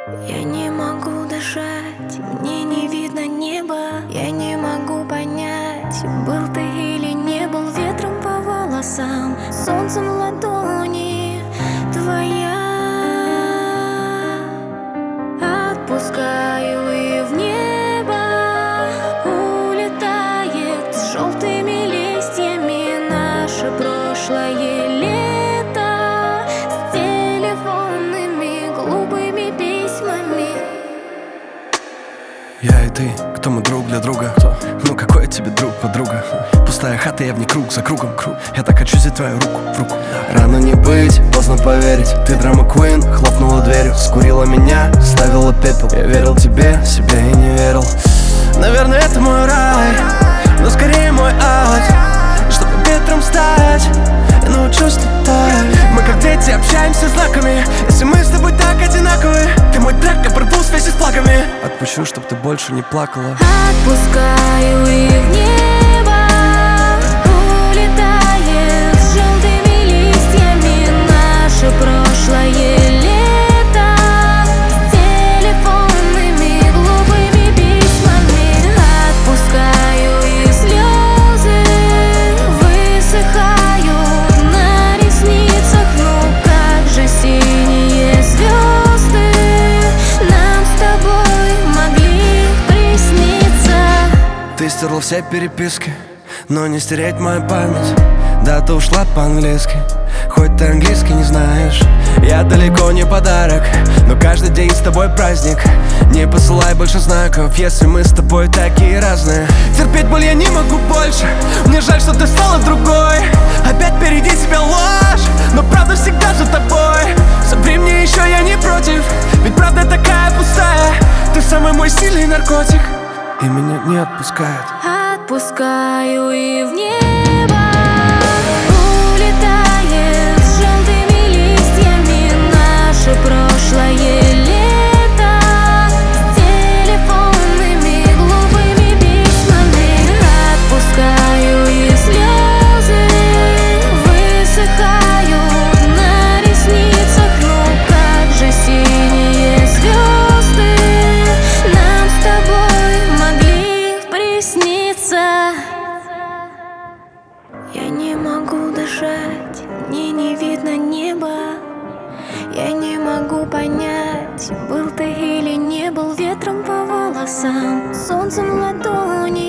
Я не могу дышать, мне не видно неба. Я не могу понять, был ты или не был. Ветром по волосам, солнцем в ладони твоя. Отпускаю и в небо улетает с желтыми листьями наше прошлое лето, с телефонными глупыми письмами. Я и ты, кто мы друг для друга? Кто? Ну какой я тебе друг, подруга? Пустая хата, я в ней круг за кругом. Я так хочу взять твою руку в руку. Рано не быть, поздно поверить. Ты драма Куин, хлопнула дверью, скурила меня, ставила пепел. Я верил тебе, себе и не верил. Наверное, это мой рай, но скорее мой ад. Чтобы ветром стать, я научусь летать. Мы как дети общаемся знаками. Если мы с тобой так одинаковы, ты мой трек, я порву связи с плагами. Отпущу, чтоб ты больше не плакала. Отпускаю и в небо улетает с желтыми листьями наше прошлое лето, с телефонными глупыми письмами. Отпускаю и слезы высыхают на ресницах. Ну как же синие звезды нам с тобой могли присниться. Ты стерла все переписки, но не стереть мою память. Да, ты ушла по-английски, хоть ты английский не знаешь. Я далеко не подарок, но каждый день с тобой праздник. Не посылай больше знаков, если мы с тобой такие разные. Терпеть боль я не могу больше, мне жаль, что ты стала другой. Опять впереди тебя ложь, но правда всегда за тобой. Соври мне еще, я не против, ведь правда такая пустая. Ты самый мой сильный наркотик, и меня не отпускает. Отпускаю и в небо улетает с желтыми листьями наше прошлое лето, с телефонными глупыми письмами. Отпускаю и слезы высыхают на ресницах. Ну как же синие звезды нам с тобой могли присниться. Я не могу дышать, мне не видно неба. Я не могу понять, был ты или не был. Ветром по волосам, солнцем в ладони